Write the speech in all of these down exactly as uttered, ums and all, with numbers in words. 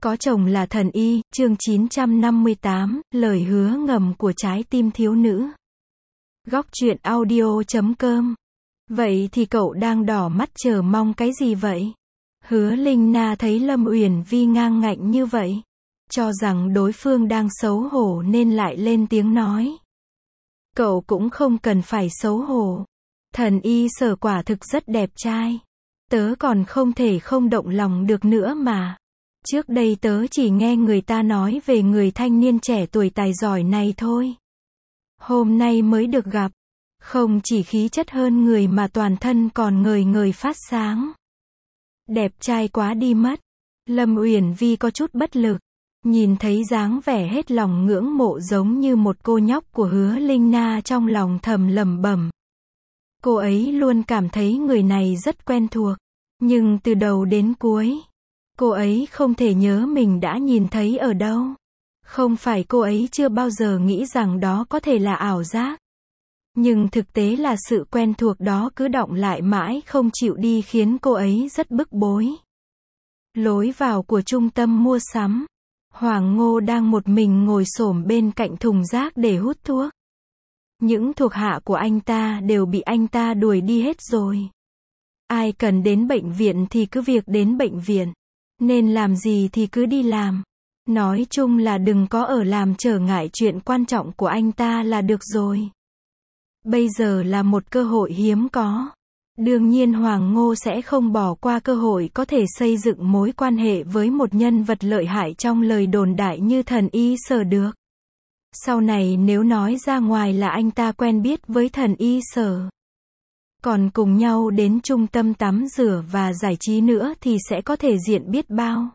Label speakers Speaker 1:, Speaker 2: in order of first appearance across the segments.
Speaker 1: Có chồng là thần y, chương chín trăm năm mươi tám, lời hứa ngầm của trái tim thiếu nữ. Góc truyện audio chấm com. Vậy thì cậu đang đỏ mắt chờ mong cái gì vậy? Hứa Linh Na thấy Lâm Uyển Vi ngang ngạnh như vậy, cho rằng đối phương đang xấu hổ nên lại lên tiếng nói. Cậu cũng không cần phải xấu hổ. Thần y Sở quả thực rất đẹp trai. Tớ còn không thể không động lòng được nữa mà. Trước đây tớ chỉ nghe người ta nói về người thanh niên trẻ tuổi tài giỏi này thôi. Hôm nay mới được gặp. Không chỉ khí chất hơn người mà toàn thân còn ngời ngời phát sáng. Đẹp trai quá đi mất. Lâm Uyển Vi có chút bất lực. Nhìn thấy dáng vẻ hết lòng ngưỡng mộ giống như một cô nhóc của Hứa Linh Na, trong lòng thầm lẩm bẩm. Cô ấy luôn cảm thấy người này rất quen thuộc. Nhưng từ đầu đến cuối, cô ấy không thể nhớ mình đã nhìn thấy ở đâu. Không phải cô ấy chưa bao giờ nghĩ rằng đó có thể là ảo giác. Nhưng thực tế là sự quen thuộc đó cứ đọng lại mãi không chịu đi khiến cô ấy rất bức bối. Lối vào của trung tâm mua sắm. Hoàng Ngô đang một mình ngồi xổm bên cạnh thùng rác để hút thuốc. Những thuộc hạ của anh ta đều bị anh ta đuổi đi hết rồi. Ai cần đến bệnh viện thì cứ việc đến bệnh viện. Nên làm gì thì cứ đi làm. Nói chung là đừng có ở làm trở ngại chuyện quan trọng của anh ta là được rồi. Bây giờ là một cơ hội hiếm có. Đương nhiên Hoàng Ngô sẽ không bỏ qua cơ hội có thể xây dựng mối quan hệ với một nhân vật lợi hại trong lời đồn đại như thần y Sở được. Sau này nếu nói ra ngoài là anh ta quen biết với thần y Sở, còn cùng nhau đến trung tâm tắm rửa và giải trí nữa thì sẽ có thể diện biết bao.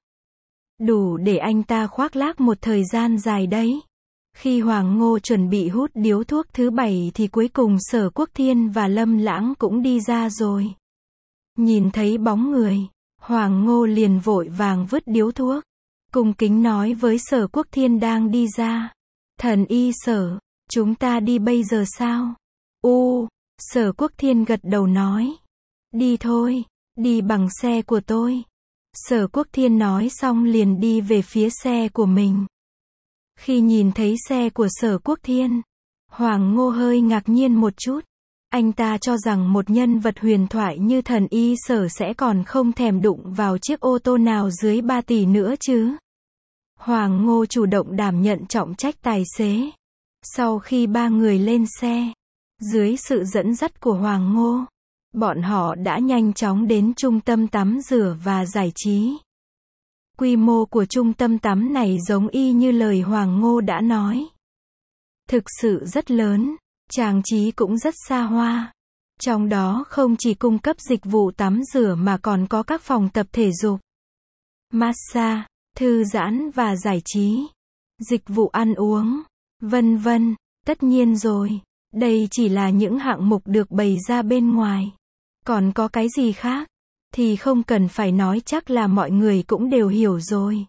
Speaker 1: Đủ để anh ta khoác lác một thời gian dài đấy. Khi Hoàng Ngô chuẩn bị hút điếu thuốc thứ bảy thì cuối cùng Sở Quốc Thiên và Lâm Lãng cũng đi ra rồi. Nhìn thấy bóng người, Hoàng Ngô liền vội vàng vứt điếu thuốc, cung kính nói với Sở Quốc Thiên đang đi ra. Thần y Sở, chúng ta đi bây giờ sao? U, Sở Quốc Thiên gật đầu nói. Đi thôi, đi bằng xe của tôi. Sở Quốc Thiên nói xong liền đi về phía xe của mình. Khi nhìn thấy xe của Sở Quốc Thiên, Hoàng Ngô hơi ngạc nhiên một chút. Anh ta cho rằng một nhân vật huyền thoại như thần y Sở sẽ còn không thèm đụng vào chiếc ô tô nào dưới ba tỷ nữa chứ. Hoàng Ngô chủ động đảm nhận trọng trách tài xế. Sau khi ba người lên xe, dưới sự dẫn dắt của Hoàng Ngô, bọn họ đã nhanh chóng đến trung tâm tắm rửa và giải trí. Quy mô của trung tâm tắm này giống y như lời Hoàng Ngô đã nói. Thực sự rất lớn, trang trí cũng rất xa hoa. Trong đó không chỉ cung cấp dịch vụ tắm rửa mà còn có các phòng tập thể dục, massage, thư giãn và giải trí, dịch vụ ăn uống, vân vân. Tất nhiên rồi, đây chỉ là những hạng mục được bày ra bên ngoài. Còn có cái gì khác thì không cần phải nói, chắc là mọi người cũng đều hiểu rồi.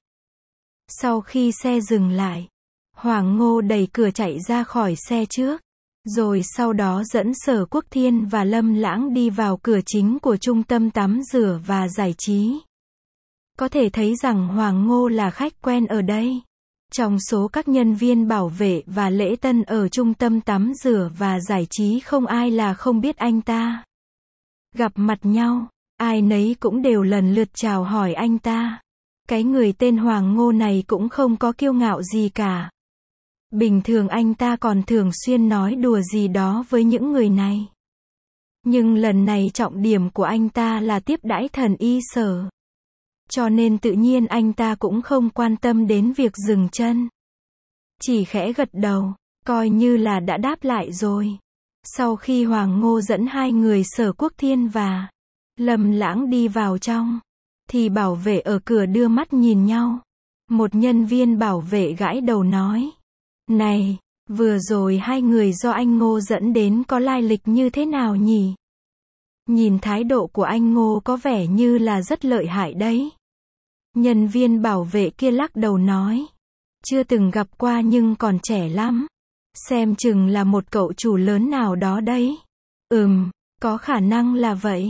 Speaker 1: Sau khi xe dừng lại, Hoàng Ngô đẩy cửa chạy ra khỏi xe trước, rồi sau đó dẫn Sở Quốc Thiên và Lâm Lãng đi vào cửa chính của trung tâm tắm rửa và giải trí. Có thể thấy rằng Hoàng Ngô là khách quen ở đây. Trong số các nhân viên bảo vệ và lễ tân ở trung tâm tắm rửa và giải trí không ai là không biết anh ta. Gặp mặt nhau, ai nấy cũng đều lần lượt chào hỏi anh ta. Cái người tên Hoàng Ngô này cũng không có kiêu ngạo gì cả. Bình thường anh ta còn thường xuyên nói đùa gì đó với những người này. Nhưng lần này trọng điểm của anh ta là tiếp đãi thần y Sở. Cho nên tự nhiên anh ta cũng không quan tâm đến việc dừng chân. Chỉ khẽ gật đầu, coi như là đã đáp lại rồi. Sau khi Hoàng Ngô dẫn hai người Sở Quốc Thiên và Lâm Lãng đi vào trong, thì bảo vệ ở cửa đưa mắt nhìn nhau. Một nhân viên bảo vệ gãi đầu nói. Này, vừa rồi hai người do anh Ngô dẫn đến có lai lịch như thế nào nhỉ? Nhìn thái độ của anh Ngô có vẻ như là rất lợi hại đấy. Nhân viên bảo vệ kia lắc đầu nói. Chưa từng gặp qua nhưng còn trẻ lắm. Xem chừng là một cậu chủ lớn nào đó đấy. Ừm, có khả năng là vậy.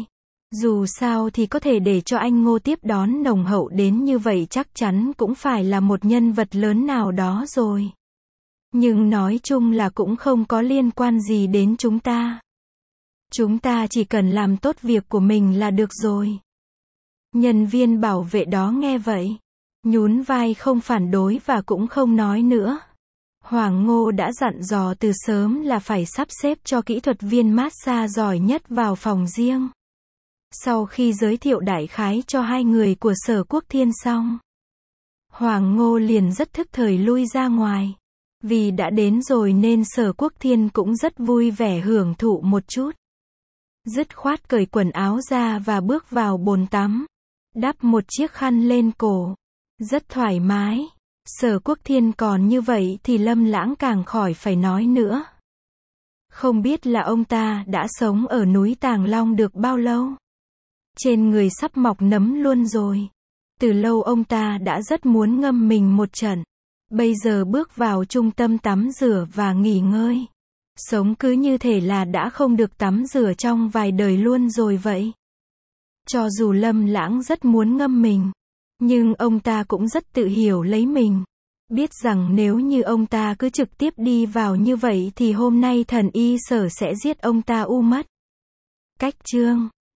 Speaker 1: Dù sao thì có thể để cho anh Ngô tiếp đón nồng hậu đến như vậy chắc chắn cũng phải là một nhân vật lớn nào đó rồi. Nhưng nói chung là cũng không có liên quan gì đến chúng ta. Chúng ta chỉ cần làm tốt việc của mình là được rồi. Nhân viên bảo vệ đó nghe vậy, nhún vai không phản đối và cũng không nói nữa. Hoàng Ngô đã dặn dò từ sớm là phải sắp xếp cho kỹ thuật viên massage giỏi nhất vào phòng riêng. Sau khi giới thiệu đại khái cho hai người của Sở Quốc Thiên xong, Hoàng Ngô liền rất thức thời lui ra ngoài. Vì đã đến rồi nên Sở Quốc Thiên cũng rất vui vẻ hưởng thụ một chút. Dứt khoát cởi quần áo ra và bước vào bồn tắm. Đắp một chiếc khăn lên cổ. Rất thoải mái. Sở Quốc Thiên còn như vậy thì Lâm Lãng càng khỏi phải nói nữa. Không biết là ông ta đã sống ở núi Tàng Long được bao lâu. Trên người sắp mọc nấm luôn rồi. Từ lâu ông ta đã rất muốn ngâm mình một trận. Bây giờ bước vào trung tâm tắm rửa và nghỉ ngơi. Sống cứ như thể là đã không được tắm rửa trong vài đời luôn rồi vậy. Cho dù Lâm Lãng rất muốn ngâm mình, nhưng ông ta cũng rất tự hiểu lấy mình. Biết rằng nếu như ông ta cứ trực tiếp đi vào như vậy thì hôm nay thần y Sở sẽ giết ông ta u mất. Cách chương